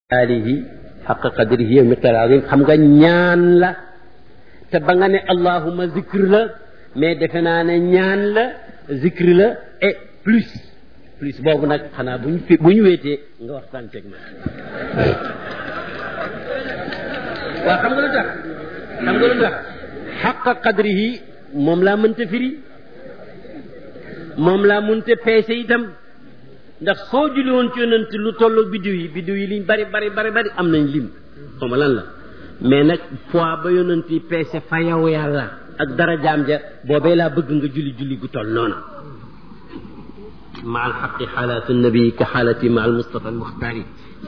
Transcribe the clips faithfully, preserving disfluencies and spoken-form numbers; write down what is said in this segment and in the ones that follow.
alihi xaqa qadrihi wa miqdaar azim xam nga ñaan la te ba nga ne allahuma zikr la mais defe naa ne ñaan la zikr la et plus plus boobu nag xanaa bu ñu fi bu ñu wéetee nga waxtaan teg ma waaw xam nga lu tax xam nga lu tax xaqa qadrihi moom laa mënta firi moom laa mënta peese itam ndax soo julli woon ci yonent lu tolloo biddiw yi biddiw yi liñ bari bari bari bari am nañ lim xaw ma lan la mais nag poids ba yonent yi peese fa yow yàlla ak dara jaam ja boobee laa bëgg nga julli julli gu toll noona ma al xaqi xaalatu nabi ka xaalati ma al mustafa al muxtaari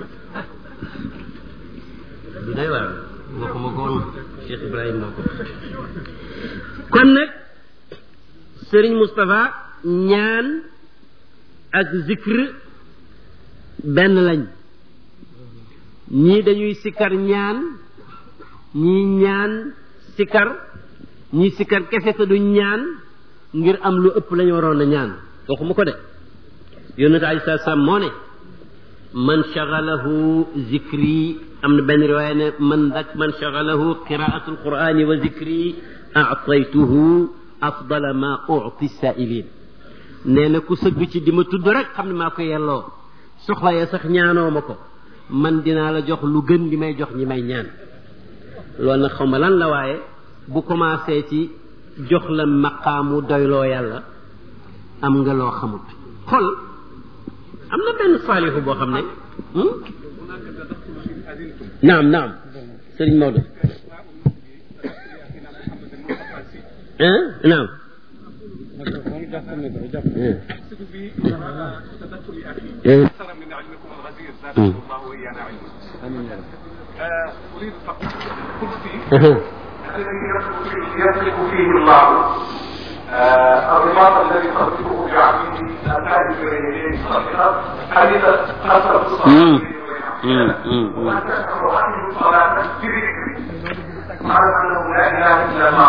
bi day waar waxuma ko woon Cheikh Ibrahima moo ko kon nag Serigne Moustapha ñaan ak zikr benn lañ ñii dañuy sikkar ñaan ñii ñaan sikkar ñii sikkar kese te duñ ñaan ngir am lu ëpp lañu waroon a ñaan waxuma ko de yonent alayhi salaatu salaam moo ne man shagalahu zikri am na benn riwaaya ne man dak man shagalahu qiraatu alqurani wa zikri aataytuhu afdala ma uti saa'ilin nee na ku sëgg ci di ma tudd rek xam ne maa ko yelloo soxla ya sax ñaanoo ma ko man dinaa la jox lu gën li may jox ñi may ñaan loolu nag xaw ma lan la waaye bu commencé ci jox la maqaamu doyloo yàlla am nga loo xamut xol am na benn saalihu boo xam ne naam naam sëriñ Maodo naam يسلك فيه الله الرباط الذي تربطه بعبده الثالث بين يديه الصالحات حديث حسب الصلاه وأحسن الصلاه بذكر معنى انه لا اله الا الله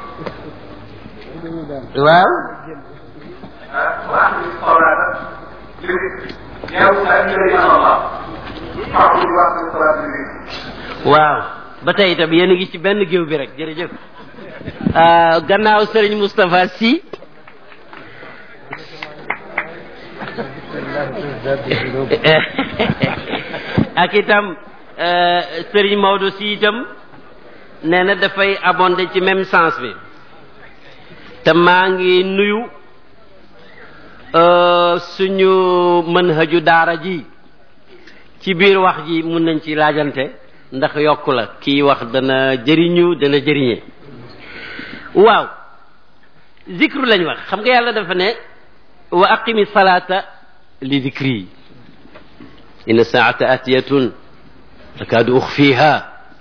waaw وأحسن الصلاه بذكر يا مسائل الى الله فاعبد واحسن الصلاه بذكر waaw ba tey itam yéen a ngi ci benn géew bi rek jërëjëf gannaaw Serigne Moustapha Sy ak itam Serigne Maodo Sy itam nee na dafay abondé ci même sens bi te maa ngi nuyu suñu manhaju daara ji ci biir wax ji mun nañ ci laajante ndax yokku la kii wax dana jëriñu dana jëriñe waaw zikru lañ wax xam nga yàlla dafa ne wa aqimi salata li zikri inna saata atiyatun akaadu uxfiha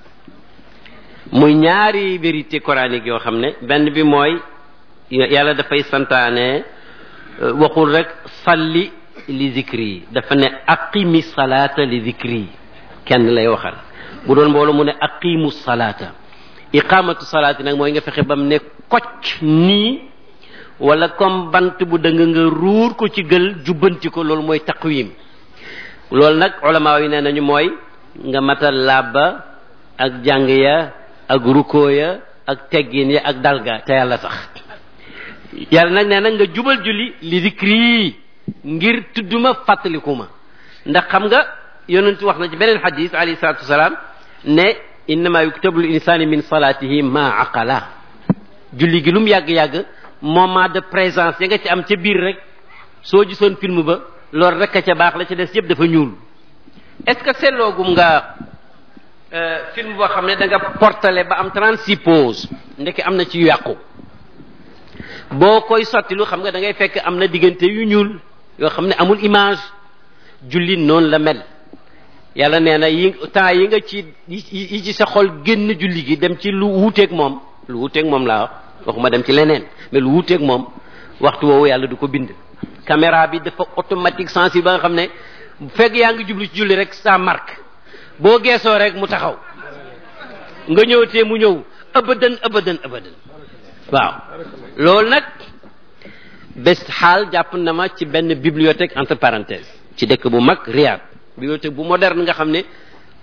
muy ñaari vérité coranique yoo xam ne benn bi mooy yàlla dafay santaane waxul rek salli li zikri dafa ne aqimi salata li zikri kenn lay waxal bu doon mbooloo mu ne aqimu salaata iqamatu salaati nag mooy nga fexe ba mu ne kocc nii wala comme bant bu dëng nga ruur ko ci gël jubbanti ko loolu mooy taqwim loolu nag ulama yi nee nañu mooy nga matal labba ak jàng ya ak rukoo ya ak teggin ya ak dalga te yàlla tax yàlla nag nee na nga jubal julli li zikri ngir tudduma fàttalikuma ndax xam nga yonent wax na ci beneen xadis alayhi salaatu wasalaam ne innama yuktabu lil insani min salatihi ma aqala julli gi lu mu yàgg-yàgg moment de présence ya nga ci am ca biir rek soo gisoon film ba loolu rek a ca baax la ca des yëpp dafa ñuul est-ce que seetloogum nga film boo xam ne da nga portale ba am trente-six pause ndeke am na ci yu yàqu boo koy sottilu xam nga da ngay fekk am na diggante yu ñuul yoo xam ne amul image julli noonu la mel yàlla nee na yi temps yi nga ci yi ci sa xol génn julli gi dem ci lu wuuteeg moom lu wuuteeg moom laa wax waxuma dem ci leneen mais lu wuuteeg moom waxtu woowu yàlla du ko bind caméra bi dafa automatique sensible ba nga xam ne fekk yaa ngi jublu ci julli rek sa marque boo geesoo rek mu taxaw nga ñëwtee mu ñëw abadan abadan abadan waaw loolu nag bés xaal jàpp na ma ci benn bibliothèque entre parenthèses ci dëkk bu mag Riyad bibliothèque bu moderne nga xam ne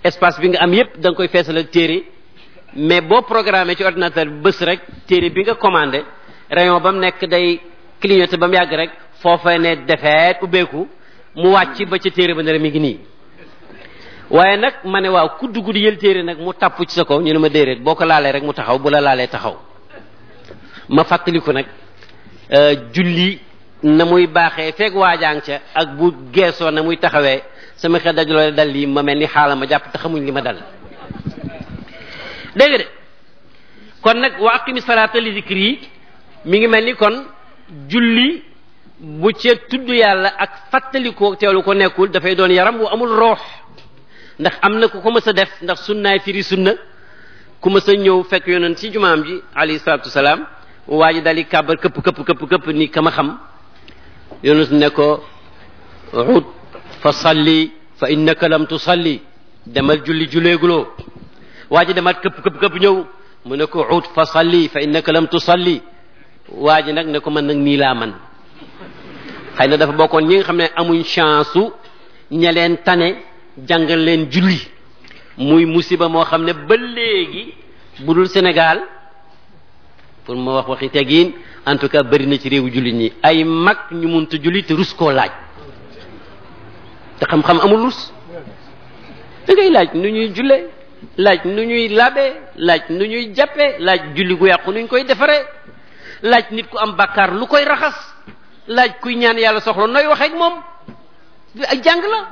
espace bi nga am yépp da nga koy feesal ak téere mais boo programmé ci ordinateur bi bés rek téere bi nga commandé rayon ba mu nekk day clignoté ba mu yàgg rek foofee ne defeet ubbeeku mu wàcc ba ca téere ba ne mi ngi nii waaye ndd ma ne waaw ku dugg di yël téere nag mu tapp ci sa kaw ñu ne ma déedéet boo ko laalee rek mu taxaw bu la laalee taxaw ma fàttaliku nag julli na muy baaxee feeg waajaang ca ak bu geesoo na muy taxawee sama xel dajaloo dal lii ma mel ni xaala ma jàpp te xamuñ li ma dal dégg nga de kon nag wa aqimi salaata li zikri yi mi ngi mel ni kon julli bu ca tudd yàlla ak fàttalikoo teewlu ko nekkul dafay doon yaram bu amul roox ndax am na ku ko mës a def ndax sunnaay firi sunna ku mës a ñëw fekk yonent ci jumaam ji alayhi salaatu wasalaam waa ji dali kàbbar këpp këpp këpp këpp ni kama xam yonent ne ko ud fa salli fa innaka lam tusalli demal julli julleeguloo waa ji demaat këpp këpp këpp ñëw mu ne ko ud fa salli fa innaka lam tusalli waa ji nag ne ko man nag nii laa man xëy na dafa bokkoon ñi nga xam ne amuñ chance su ña leen tane jàngal leen julli muy musiba moo xam ne ba léegi bu dul Sénégal pour ma wax waxi tegiin en tout cas bëri na ci réewu jullit ñi ay mag ñu munta julli te rus koo laaj te xam-xam amul rus da ngay laaj nu ñuy julle laaj nu ñuy labe laaj nu ñuy jàppe laaj julli gu yàqu nu ñu koy defaree laaj nit ku am bàkkaar lu koy raxas laaj kuy ñaan yàlla soxla nooy waxeek moom ak jàng la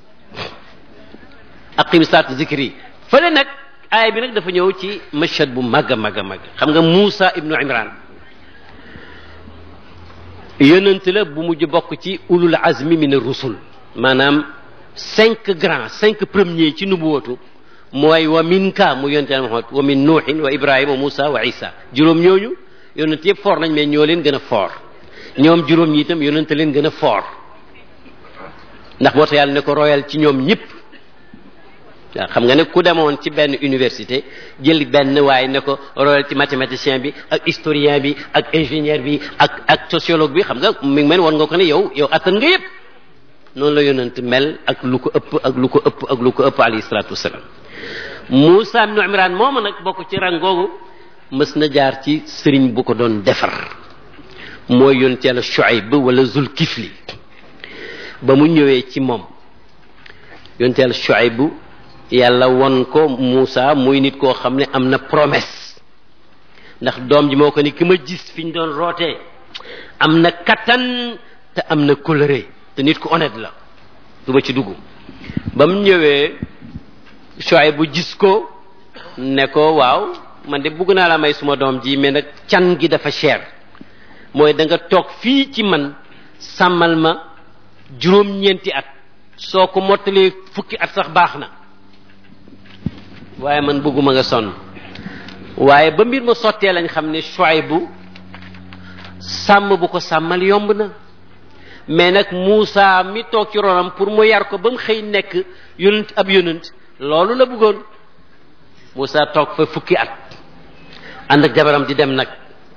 aqimi salaata zikri fële nag aaya bi nag dafa ñëw ci mashhad bu màgg a màgg a màgg xam nga Muusa ibnu Imran yonent la bu mujj bokk ci ulul azmi min ar-rusul maanaam cinq grands cinq premiers ci nubuwatu mooy wa minka mu yonent Yàlla Muhammad wa min nuuhin wa ibrahima wa Muusa wa Isa juróom ñooñu yonent yëpp foor nañ mais ñoo leen gën a foor ñoom juróom ñi itam yonent leen gën a foor ndax moo tax yàlla ne ko royal ci ñoom ñëpp waaw xam nga ne ku demoon ci benn université jël benn waaye ne ko royal ci mathématicien bi ak historien bi ak ingénieur bi ak ak sociologue bi xam nga mi ngi mel war nga ko ne yow yow attan nga yëpp noonu la yonent mel ak lu ko ëpp ak lu ko ëpp ak lu ko ëpp alayhi salaatu wasalaam Muusa ibnu Imraan moomu nag bokk ci rang googu mës na jaar ci sëriñ bu ko doon defar mooy yonent Yàlla Shuayb wala Zulkifli ba mu ñëwee ci moom yonent Yàlla Shuayb yàlla won ko Muusa muy nit koo xam ne am na promesse ndax doom ji moo ko ni ki ma gis fi ñu doon rootee am na kattan te am na coloré te nit ku honnête la du ma ci dugg ba mu ñëwee Shuayb bu gis ko ne ko waaw man de bugg naa la may suma doom ji mais nag can gi dafa cher mooy da nga toog fii ci man sàmmal ma juróom-ñeenti at soo ko mottalee fukki at sax baax na waaye man bëgguma nga sonn waaye ba mbir ma sottee lañ xam ne Shuayb bu sàmm bu ko sàmmal yomb na mais nag Muusa mi toog ci ronam pour mu yar ko ba mu xëy nekk yonent ab yonent loolu la bëggoon Muusa toog fa fukki at ànd ak jabaram di dem nag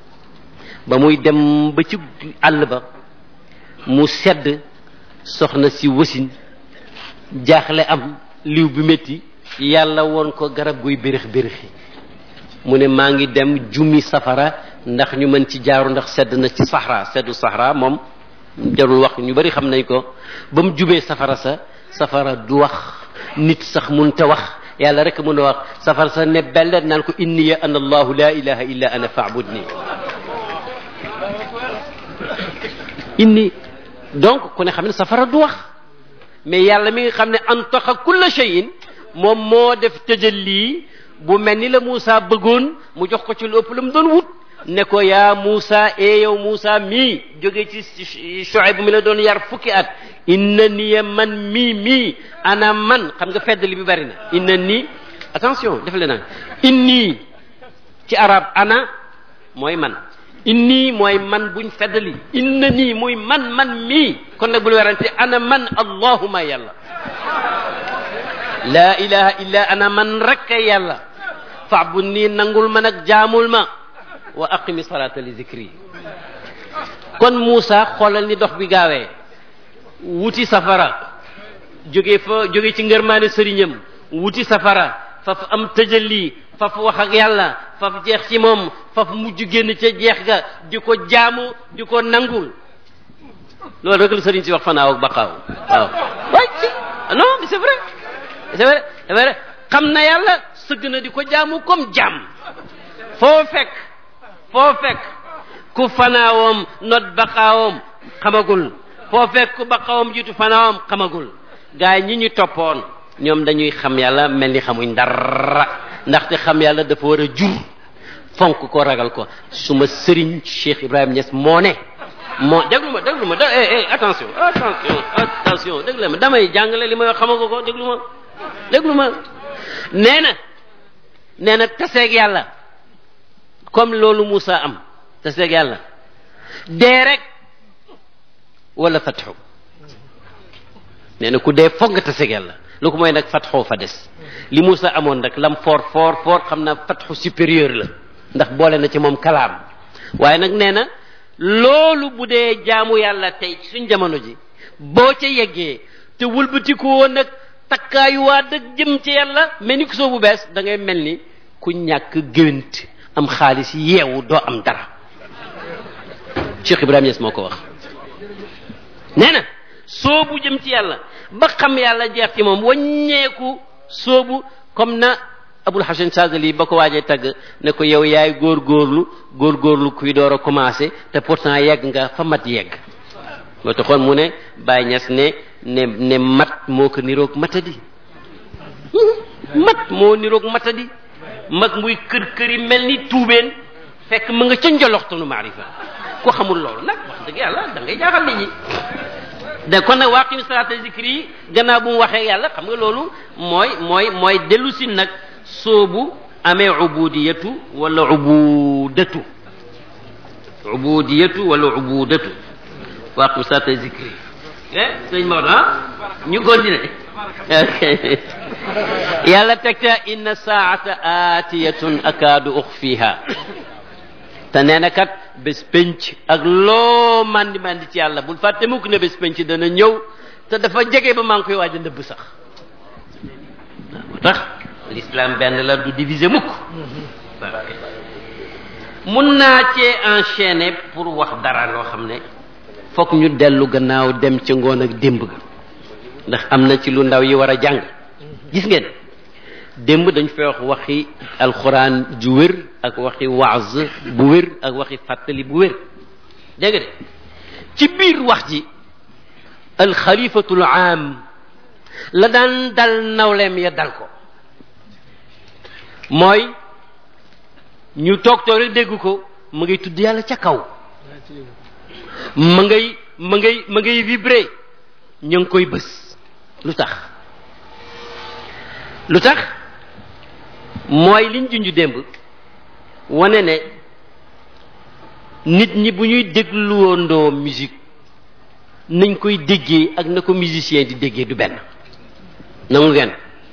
ba muy dem ba ci àll ba mu sedd soxna si wasin jaaxle am liw bi métti yàlla woon ko garab guy bérix bérixi mu ne maa ngi dem jumi safara ndax ñu mën ci jaaru ndax sedd na ci Sahara seddu Sahara moom jarul wax ñu bari xam nañ ko ba mu jubee safara sa safara du wax nit sax mun te wax yàlla rek mën a wax safara sa ne bellet naan ko inni ya ana allahu la ilaha illa ana fa'budni inni donc ku ne xam ne safara du wax mais yàlla mi nga xam ne antaqa kulla shay'in moom moo def tëjalli bu mel ni la Muusa bëggoon mu jox ko ci lu ëpp la mu doon wut ne ko yaa Muusa e yow Muusa mii jógee ci Shuayb mi la doon yar fukki at inna niya man mii mii ana man xam nga feddali bi bari na inna nii attention def le naan inni ci arab ana mooy man inni mooy man buñ feddali inna nii muy man man mii kon nag bul werante ana man allahuma yàlla laa ilaha illa ana man rek yàlla fa'bud nii nangul ma nag jaamul ma wa aqimi salata li zikri kon Muusa xoolal ni dox bi gaawee wuti safara jóge fa jóge ci ngërmaane sëriñam wuti safara faf am tëjalli faf wax ak yàlla faf jeex ci moom faf mujj génn ca jeex ga di ko jaamu di ko nangul loolu rek la sëriñ si wax fanaaw ak baqaaw waaw waay si non c'est vrai c'est vrai c'est vrai xam na yàlla sëgg na di ko jaamu comme jaam foo fekk foo fekk ku fanaawam not baqaawam xamagul foo fekk ku baqaawam jiitu fanaawam xamagul gaay ñi ñu toppoon ñoom dañuy xam yàlla mel ni xamuñ dara ndaxte xam yàlla dafa war a jur fonk ko ragal ko suma sëriñ Cheikh Ibrahima Niass moo ne moo déglu ma déglu ma da eh eh attention attention attention déglu ma damay jàngale li may wax xamago ko déglu ma déglu ma nee na nee na taseeg yàlla comme loolu Moussa am taseeg yàlla dee rek wala fatxu nee na ku dee foog nga taseeg yàlla lu ko mooy nag fatxoo fa des li Moussa amoon rek lam fort fort fort xam naa fatxu supérieur la ndax boole na ci moom kalaam waaye nag nee na loolu bu dee jaamu yàlla tey suñ jamono ji boo ca yeggee te wëlbatiku woon nag takkaayuwaa dëgg jëm ci yàlla mais ni ko soo bu bees da ngay mel ni ku ñàkk géwént am xaalis yeewu doo am dara Cheikh Ibrahima Niass moo ko wax nee na soobu jëm ci yàlla ba xam yàlla jeex ci moom waññeeku soobu comme na Abul Hasan Sadali ba ko waajee tagg ne ko yow yaay góorgóorlu góorgóorlu kuy door a commencé te pourtant yegg nga fa mat yegg moo taxoon mu ne Baye Niass ne ne ne mat moo ko niroog matadi mat moo niroog matadi mag muy kër këri mel ni tuubeen fekk mu nga ca njoloxtanu maarifa ko xamul loolu nag wax dëgg yàlla da ngay jaaxal nit ñi de kon nag waaqimi salaata zikri yi gannaaw bu mu waxee yàlla xam nga loolu mooy mooy mooy dellu si nag soobu amee ubudiyatu wala ubudatu ubudiyatu wala ubudatu waaqimi salaata zikri eh sëñ Maodo ah ñu continuer yàlla teg ca inna saata aatiyatun akaadu uxfiha te nee na kat bés penc ak loo mandi mandi ci yàlla bul fàtte mukk ne bés penc dana ñëw te dafa jege ba maa ngi koy waaj a ndëbb sax waaw moo tax l'islam benn la du diviser mukk mun naa cee enchaîner pour wax dara loo xam ne fokk ñu dellu gannaaw dem ca ngoon ak démb ga ndax am na ci lu ndaw yi war a jàng gis ngeen démb dañ fay wax waxi alxuraan ju wér ak waxi waaz bu wér ak waxi fàttali bu wér dégg nga de ci biir wax ji alxalifatul aam la daan dal nawleem ya dal ko mooy ñu toog toog rek dégg ko mu ngay tudd yàlla ca kaw ma ngay ma ngay ma ngay vibré ñu ngi koy bës lu tax lu tax mooy liñ junju démb wane ne nit ñi bu ñuy dégluwandoo musique nañ koy déggee ak na ko musicien di déggee du benn nangu ngeen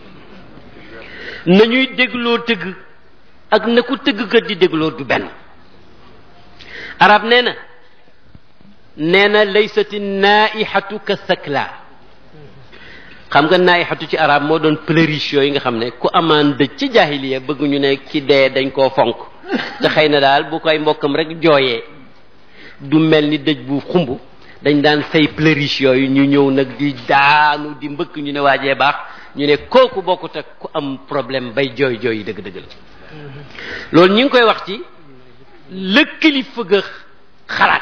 nañuy dégloo tëgg ak na ko tëggkat di dégloo du benn arab nee na nee na laysati naihatu ka sakla xam nga naihatu ci arab moo doon pleurich yooyu nga xam ne ku amaan dëj ci jaahiliya bëgg ñu ne ki dee dañ koo fonk te xëy na daal bu koy mbokkam rek jooyee du mel ni dëj bu xumb dañ daan fay pleurich yooyu ñu ñëw nag di daanu di mbëkk ñu ne waajee baax ñu ne kooku bokkut ak ku am problème bay jooy jooy yi dëgg-dëgg la loolu ñu ngi koy wax ci lëkkali fëgg xalaat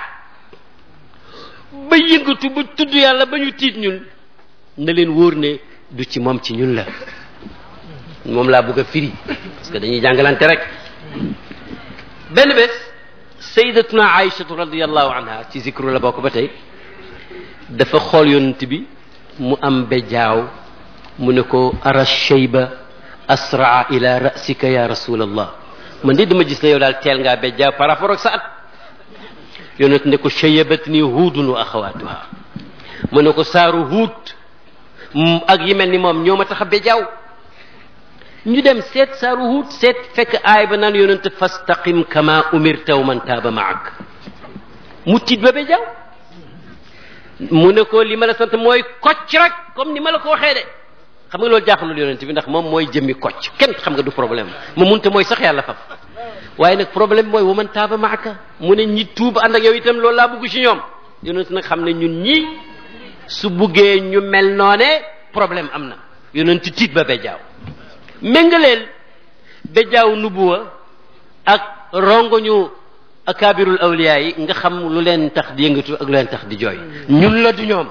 ba yëngatu ba tudd yàlla ba ñu tiit ñun na leen wóor ne du ci moom ci ñun la moom laa bëgg a firi parce que dañuy jàngalante rek benn bés sayyidatuna Aïchatu radiyallahu anha ci zikru la bokk ba tey dafa xool yonent bi mu am bejaaw mu ne ko ara shayba asraa ila rasika ya rasulallah man de dama gis ne yow daal teel ngaa bejaaw par rapport ak sa at yonent ne ko shayabatni huudun wa axawaatuha mu ne ko saaru huut ak yi mel ni moom ñoo ma tax a bejaaw ñu dem seet saaru huut seet fekk aay ba naan yonent fastaqim kama umirta wa man taaba maak mu tiit ba bejaaw mu ne ko li ma la sant mooy kocc rek comme ni ma la ko waxee de xam nga loolu jaaxalul yonent bi ndax moom mooy jëmmi kocc kenn xam nga du problème mu munte mooy sax yàlla faf waaye nag problème mooy waman taaba maaka mu ne ñi tuub ànd ak yow itam loolu laa bëgg ci ñoom yonent nag xam ne ñun ñii su buggee ñu mel noone problème am na yonent tiit ba bejjaaw méngaleel bejjaaw nubuwa ak rongoñu akabirul awliya yi nga xam lu leen tax di yëngatu ak lu leen tax di jooy ñun la du ñoom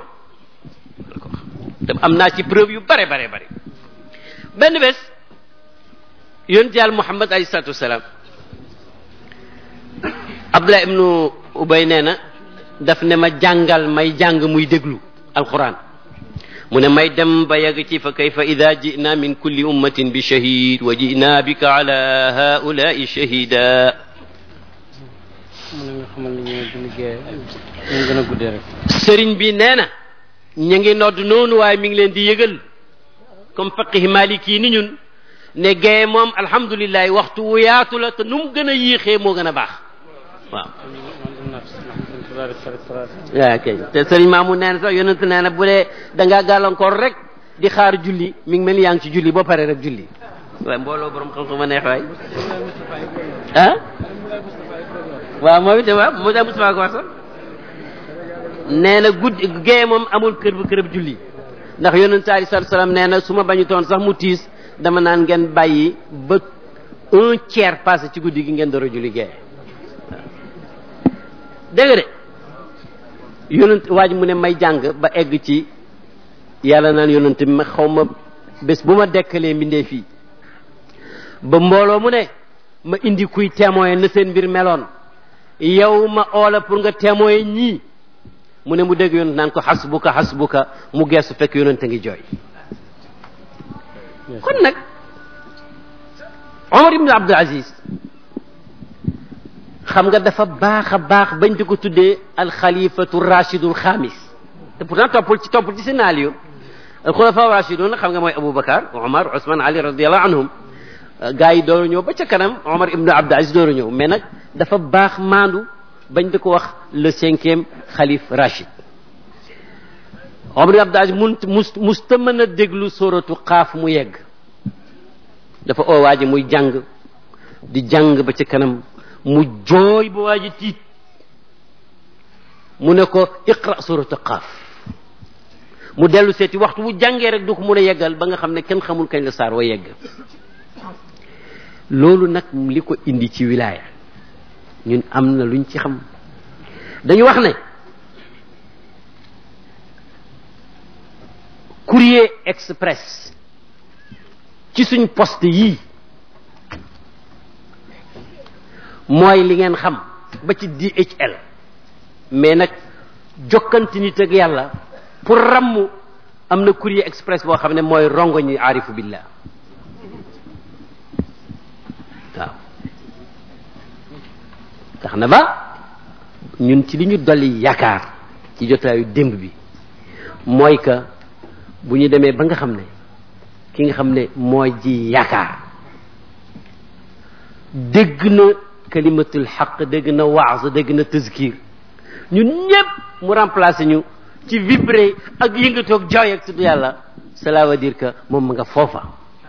te am naa ci preuve yu bare bare bare benn bés yonent yàlla Muhammad alayhi salaatu wasalaam Abdullah ibnu Ubay nee na daf ne ma jàngal may jàng muy déglu alquran mu ne may dem ba yegg ci fa kayfa ida jina min kulli ummatin bi shahid wa jina bika ala haulai shahida mu ne nga xamal ni ñu liggéey ñu gën a guddee rek sëriñ bi nee na ñu ngi nodd noonu waaye mi ngi leen di yëgal comme faqih maliki ni ñun ne gaye moom alhamdulilah waxtu wu yaatu la te nu mu gën a yéexee moo gën a baax waaw waaw kay te sëriñ Maamu nee na sax yonent nee na bu dee da ngaa gàllankoor rek di xaar julli mi ngi mel ni yaa ngi ci julli boo paree rek julli waaye mbooloo borom xam-xam ma neex waay ah waaw moom itam waaw moo tax Moustapha ko wax sax nee na guddi gée moom amul kër bu kër bu julli ndax yonent alayhi salaatu salaam nee na su ma bañu toon sax mu tiis dama naan ngeen bàyyi ba un tiers passé ci guddi gi ngeen door a julli gée dégg nga de yonent waaj mu ne may jàng ba egg ci yàlla naan yonent bi ma xaw ma bés bu ma dekkalee mbindee fii ba mbooloo mu ne ma indi kuy témoin na seen mbir meloon yow ma oola pour nga témoin ñii mu ne mu dégg yonent naan ko xasbuka xasbuka mu geesu fekk yonent a ngi jooy kon nag Omar ibn Abdul Aziz xam nga dafa baax a baax bañ di ko tuddee alxalifatu rachidul xaamis te pourtant toppul ci toppul ci scénario alxulafa rachidun xam nga mooy Aboubacar Omar Ousmane Ali radiallahu anhum gars yi dooru ñëw ba ca kanam Omar ibn Abdul Aziz dooru ñëw mais nag dafa baax maandu bañ di ko wax le cinquième xalif rachid Omar ibn Abdul Aziz mun mus musta mën a déglu sóoratu xaaf mu yegg dafa oo waa ji muy jàng di jàng ba ca kanam mu jooy ba waa ji tiit mu ne ko iqra surata qaaf mu dellu seeti waxtu bu jàngee rek du ko mun a yeggal ba nga xam ne kenn xamul kañ la saar wa yegg loolu nag li ko indi ci wilaaya ñun am na luñ ci xam dañu wax ne courrier express ci suñ poste yii mooy li ngeen xam ba ci D H L mais nag jokkanti nit ak yàlla pour ramm am na courrier express boo xam ne mooy rongo ñi aarifu billah waaw tax na ba ñun ci li ñu dolli yaakaar ci jotaayu démb bi mooy que bu ñu demee ba nga xam ne ki nga xam ne mooy ji yaakaar dégg na kalimatul xaq dégg na waaz dégg na tazkir ñun ñëpp mu remplacer ñu ci vibrer ak yëngatoog jooy ak tudd yàlla cela veut dire que moom ma nga foofa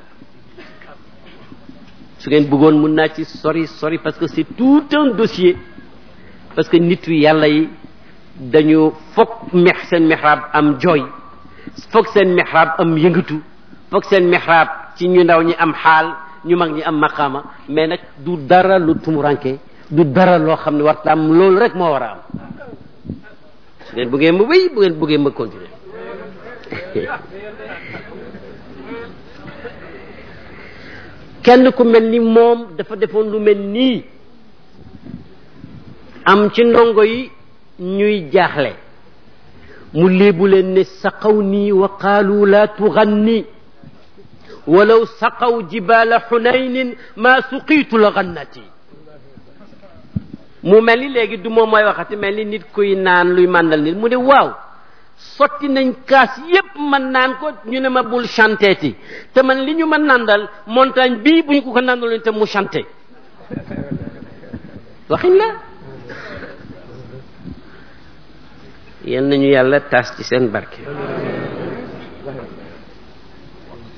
su ngeen bëggoon mun naa ci sori sori parce que c'est tout un dossier parce que nit yu yàlla yi dañu foog mex seen mihrab am jooy foog seen mihrab am yëngatu foog seen mihrab ci ñu ndaw ñi am xaal ñu mag ñi am maqaama mais nag du dara lu tumuranke du dara loo xam ne warta am loolu rek moo war a am su ngeen bëggee ma wéy bu ngeen bëggee ma continuer kenn ku mel ni moom dafa defoon lu mel nii am ci ndongo yi ñuy jaaxle mu léebu leen ne saqaw nii wa qaalu la tuganni walaw saqaw jibala xunaynin ma suqiitu la gannati mu mel ni léegi du moom mooy waxati mel ni nit kuy naan luy màndal nit mu ne waaw sotti nañ kaas yépp man naan ko ñu ne ma bul chanteeti te man li ñu ma nandal montagne bii bu ñu ko ko nandaloon te mu chanté waxin la yal nañu yàlla taas ci seen barke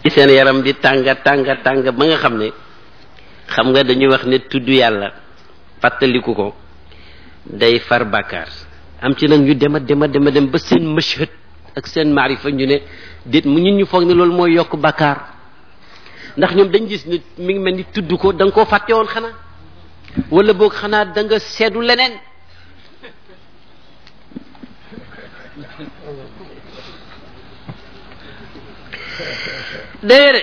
seen yaram di tànga tànga tànga ba nga xam ne xam nga dañuy wax ne tudd yàlla fàttaliku ko day far bàkkaar am ci nag ñu dema dema dema dem ba seen mashhad ak seen maarifa ñu ne déet mu ñun ñu foog ne loolu mooy yokk bàkkaar ndax ñoom dañ gis ne mi ngi mel ni tudd ko da nga koo fàtte woon xanaa wala boog xanaa da nga seedu leneen déere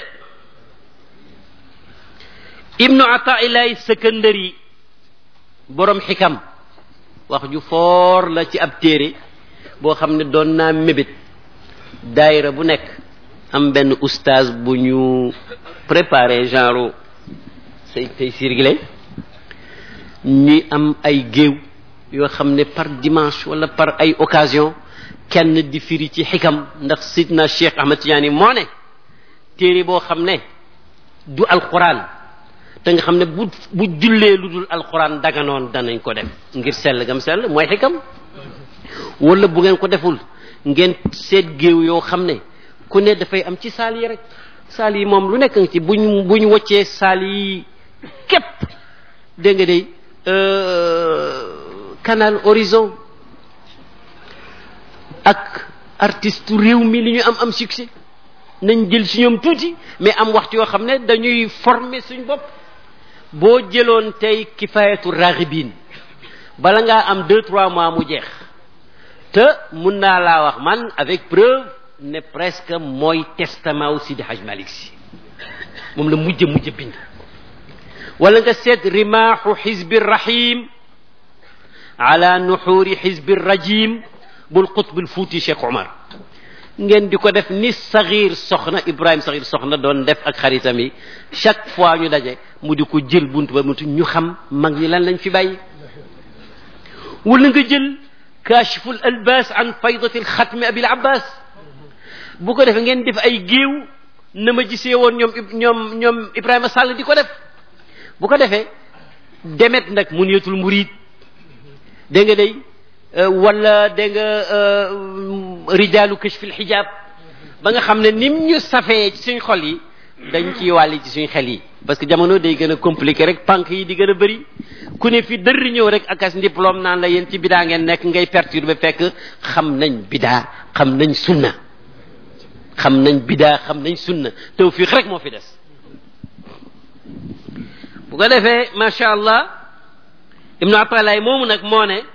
ibnu ataillahi Sakandari borom xikam wax ju foor la ci ab téere boo xam ne doon naa mébét daayira bu nekk am benn oustaz bu ñu préparé genre say tey sirgile ñuy am ay géew yoo xam ne par dimanche wala par ay occasion kenn di firi ci xikam ndax sidna Cheikh Ahmad Tidiane moo ne téere boo xam ne du alquran te nga xam ne bu bu jullee lu dul alquran daganoon danañ ko def ngir sell gam sell mooy xikam wala bu ngeen ko deful ngeen seet géew yoo xam ne ku ne dafay am ci saal yi rek saal yi moom lu nekk nga ci buñ buñ woccee saal yi képp dégg nga day Canal Horizon ak artiste réew mi li ñu am am succès nañ jël ci ñoom tuuti mais am waxtu yoo xam ne dañuy former suñ bopp boo jëloon tey kifayatu raghibin bala ngaa am deux trois mois mu jeex te mun naa laa wax man avec preuve ne presque mooy testament wu Sidi Hadj Malick Sy moom la mujj mujj bind wala nga seet rimaaxu xizbi rahim ala nuxuuri xizbi rajim bul qutbul fuuti Cheikh Omar ngeen di ko def ni Saxiir soxna Ibrahima Saxiir soxna doon def ak xaritam yi chaque fois ñu daje mu di ko jël bunt ba buntu ñu xam mag ñi lan lañ fi bàyyi wala nga jël kaashiful albas an faydati alxatmi abil abbas bu ko defee ngeen def ay géew na ma gisee woon ñoom ñoom ñoom Ibrahima Sall di ko def bu ko defee demet nag muniyatul murid dégg nga day wala dégg nga rijaalu kashfil xijaab ba nga xam ne nim ñu safee ci suñ xol yi dañ ciy wàlli ci suñ xel yi parce que jamono day gën a compliqué rek pank yi di gën a bëri ku ne fi dër ñëw rek ak as diplôme naan la yéen ci bidaa ngeen nekk ngay perturbé fekk xam nañ bidaa xam nañ sunna xam nañ bidaa xam nañ sunna tawfiq rek moo fi des bu ko defee macha allah ibnu atalaay moomu nag moo ne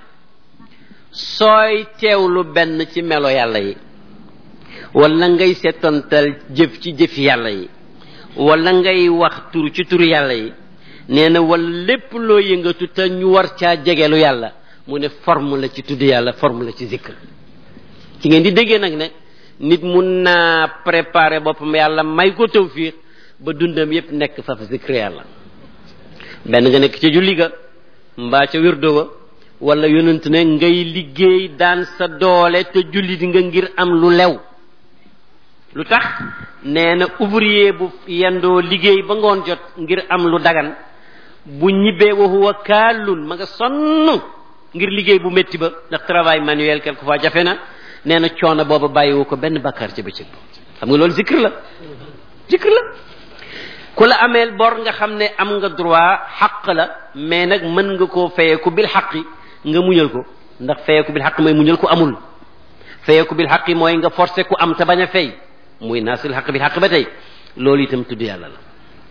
sooy teewlu benn ci melo yàlla yi wala ngay seetantal jëf ci jëfi yàlla yi wala ngay wax tur ci turu yàlla yi nee na wala lépp loo yëngatu te ñu war caa jegelu yàlla mu ne forme la ci tudd yàlla forme la ci zikr ci ngeen di déggee nag ne nit mun naa préparer boppam yàlla may ko tawfiq ba dundam yépp nekk faf zikr yàlla benn nga nekk ca julli ga mbaa ca wirdo wa wala yonent ne ngay liggéey daan sa doole te jullit nga ngir am lu lew lu tax nee na ouvrier bu yendoo liggéey ba ngoon jot ngir am lu dagan bu ñibbee wa huwa kaalun ma nga sonn ngir liggéey bu métti ba ndax travail manuel quelquefois jafe na nee na coono booba bàyyiwu ko benn bakkaar ci bëccëg xam nga loolu zikr la zikr la ku la ameel bor nga xam ne am nga droit xaq la mais nag mën nga koo fayeeku bil xaqi nga muñal ko ndax fayeeku bil xaq mooy muñal ko amul fayeeku bil xaqi mooy nga forcé ku am te bañ a fay muy naasil xaq bil xaq ba tey loolu itam tudd yàlla la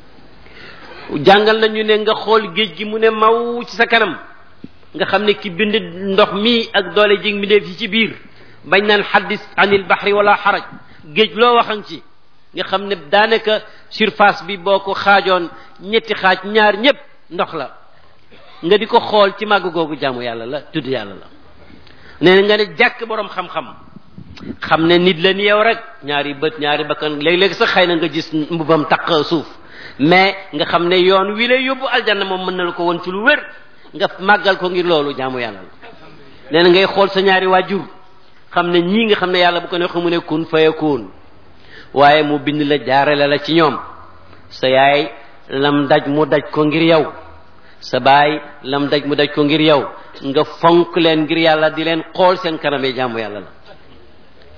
jàngal nañu ne nga xool géej gi mu ne maw ci sa kanam nga xam ne ki bind ndox mi ak doole ji mi def fi ci biir bañ naan xaddis anil baxri wala xaraj géej loo waxan ci nga xam ne daanaka surface bi boo ko xaajoon ñetti xaaj ñaar ñëpp ndox la nga di ko xool ci màgg googu jaamu yàlla la tudd yàlla la nee na nga ne jàkk boroom xam-xam xam ne nit la ni yow rek ñaari bët ñaari bakkan léeg-léeg sax xëy na nga gis mbubam taq suuf mais nga xam ne yoon wi lay yóbbu aljanna moom mën na la ko won ci lu wér nga màggal ko ngir loolu jaamu yàlla la nee na ngay xool sa ñaari waajur xam ne ñii nga xam ne yàlla bu ko ne xamu ne kun fayakun waaye mu bind la jaarale la ci ñoom sa yaay lam daj mu daj ko ngir yow sa baay lam daj mu daj ko ngir yow nga fonk leen ngir yàlla di leen xool seen kanamee jaamu yàlla la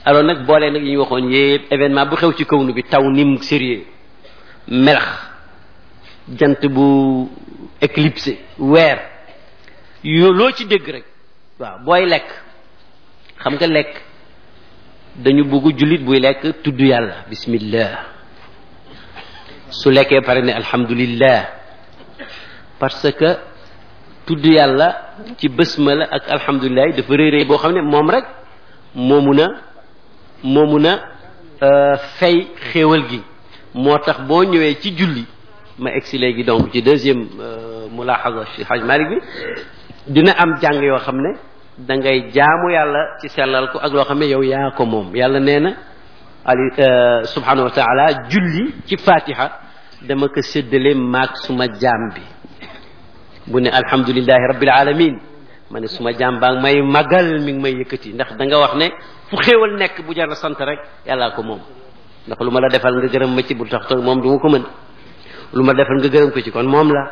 alors nag boole nag yi ñu waxoon yépp événement bu xew ci kawnu bi taw nim sérieux melax jant bu éclipsé weer yoo loo ci dégg rek waaw booy lekk xam nga lekk dañu bëgg jullit buy lekk tudd yàlla bismillah su lekkee pare ne alhamdulillah parce que tudd yàlla ci basmala ak alhamdulillah dafa rëy rëy boo xam ne moom rek moo mun a moo mun a fay xéewal gi moo tax boo ñëwee ci julli ma egsi léegi donc ci deuxième mulaaxaza ci Haj Malik bi dina am jàng yoo xam ne da ngay jaamu yàlla ci sellal ko ak loo xam ne yow yaa ko moom yàlla nee na ali subhanahu wa taala julli ci fatiha dama ko séddale maag suma jaam bi bu ne alhamdulillahi rabbil alamin ma ne suma jaam baa ngi may magal mi ngi may yëkkati ndax da nga wax ne fu xéewal nekk bu jar a sant rek yàllaa ko moom ndax lu ma la defal nga gërëm ma ci bu tax moom du ma ko mën lu ma defal nga gërëm ko ci kon moom la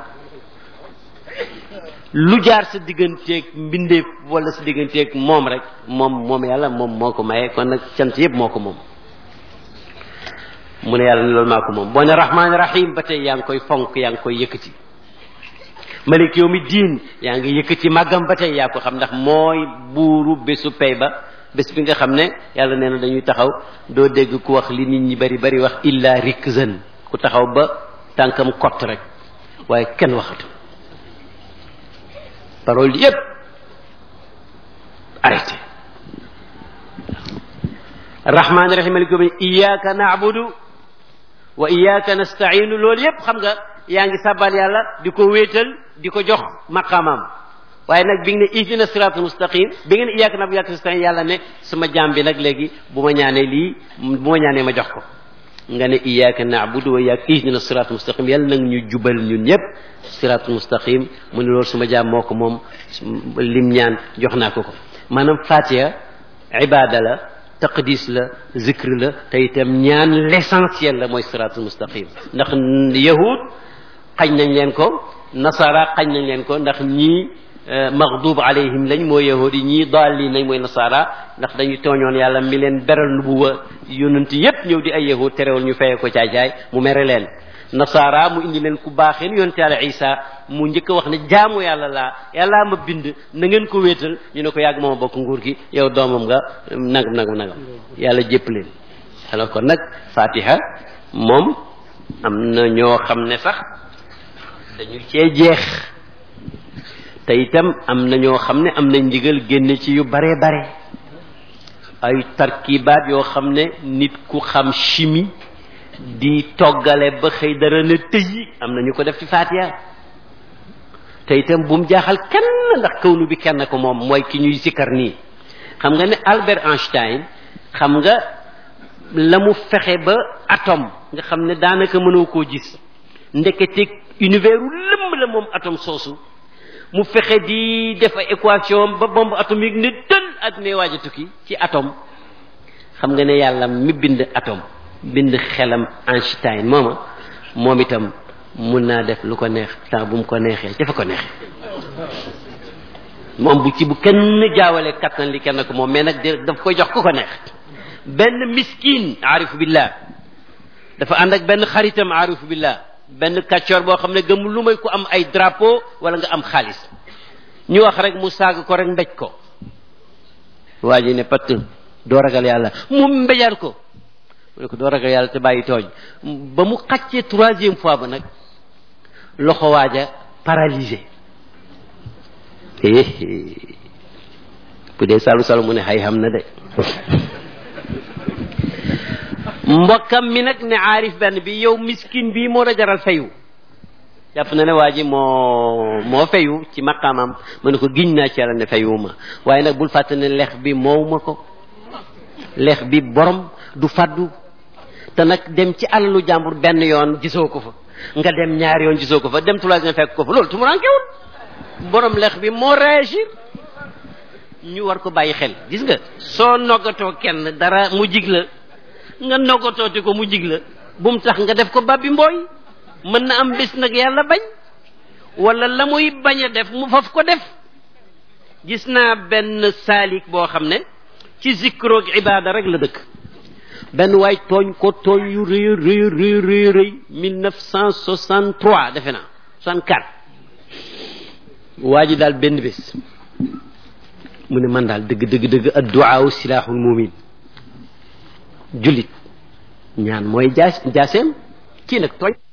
lu jaar sa digganteeg mbindeef wala sa digganteeg moom rek moom moom yàlla moom moo ko maye kon nag cant yëpp moo ko moom mu ne yàlla ne loolu maa ko moom boo ne rahmaani rahim ba tey yaa ngi koy fonk yaa ngi koy yëkkati malik yawmi diin yaa ngi yëkkati màggam ba tey yaa ko xam ndax mooy buuru bésu pay ba bés bi nga xam ne yàlla nee na dañuy taxaw doo dégg ku wax li nit ñi bari bari wax illa rikzan ku taxaw ba tànkam kott rek waaye kenn waxatu parole yépp arrêté rahmaani rahim malik yawmi iyyaka na'budu wa iyyaka nasta'inu loolu yépp xam nga yaa ngi sabbal yàlla di ko wéetal di ko jox maqaamam waaye nag bi nga ne ihdina siratal mustaqim bi nga ne iyyaka na'budu wa iyyaka nasta'in yàlla ne sama jaam bi nag léegi bu ma ñaanee lii bu ma ñaanee ma jox ko nga ne iyyaka na'budu wa iyyaka ihdina siratal mustaqim yàlla nag ñu jubal ñun ñëpp siratal mustaqim mu ne loolu sama jaam moo ko moom lim ñaan jox naa ko ko maanaam fatiha ibada la taqdis la zikr la te itam ñaan l'essentiel la mooy siratal mustaqim ndax yahud xañ nañ leen ko nasara xañ nañ leen ko ndax ñii maghdub alayhim lañ mooy yahud yi ñii daalin nañ mooy nasara ndax dañu tooñoon yàlla mi leen beral nubuwa yonent yépp ñëw di ay yahud terewul ñu feye ko caay-caay mu mere leen nasara mu indi leen ku baaxeen yonent yàlla isa mu njëkk a wax ne jaamu yàlla laa yàllaa ma bind na ngeen ko wéetal ñu ne ko yàgg mooma bokk nguur gi yow doomam nga nagam nagam nagam yàlla jépp leen alors kon nag fatiha moom am na ñoo xam ne sax dañu cee jeex te itam am na ñoo xam ne am nañ ndigal génne ci yu bare bare ay tarkibaat yoo xam ne nit ku xam chimie di toggale ba xëy dara na tëyi am na ñu ko def ci Fatiha te itam bu mu jaaxal kenn ndax kawnu bi kenn ko moom mooy ki ñuy sikkar nii xam nga ne Albert Einstein xam nga la mu fexe ba atome nga xam ne daanaka mënoo koo gis ndekete univers u lëmm la moom atome soosu mu fexe di def ay équation ba bombe atomique ne tël àdduna waaj a tukki ci atome xam nga ne yàlla mi bind atome bind xelam Einstein mooma moom itam mun naa def lu ko neex temps bu mu ko neexee dafa ko neexee moom bu ci bu kenn jaawale kattan li kenn ko moom mais nag daf koy jox ku ko neex benn miskin aarifu billah dafa ànd ak benn xaritam aarifu billah benn kàccoor boo xam ne gëmul lu may ku am ay drapeau wala nga am xaalis ñu wax rek mu saaga ko rek mbéj ko waa ji ne patt doo ragal yàlla mu mbéjaat ko mu ne ko doo ragal yàlla te bàyyi tooñ ba mu xàccee troisième fois ba nag loxo waaja paralysé bu dee salu salu mu ne xay xam na de mbokkam mi nag ne aarif benn bi yow miskin bi moo la jaral fayu jàpp na ne waa ji moo moo fayu ci maqaamam ma ne ko giñ naa ci yàlla ne fayuma waaye nag bul fàtte ne lex bi moow ma ko lex bi borom du faddu te nag dem ci alalu jàmbur benn yoon gisoo ko fa nga dem ñaari yoon gisoo ko fa dem troisième fekk ko fa loolu tumurankewul borom lex bi moo réagir ñu war ko bàyyi xel gis nga soo noggatoo kenn dara mu jig la nga noggatooti ko mu jig la bu mu tax nga def ko babbi mbooy mën na am bés nag yàlla bañ wala la muy bañ a def mu faf ko def gis naa benn saalik boo xam ne ci zikroog ibada rek la dëkk benn waay tooñ ko tooñ yu rëy rëy rëy rëy rëy mille neuf cent soixante trois defe naa soixante quatre waa ji daal benn bés mu ne man daal dëgg dëgg dëgg adduaa silaaxul mumin jullit ñaan mooy jaas jaaseem kii nag tooñ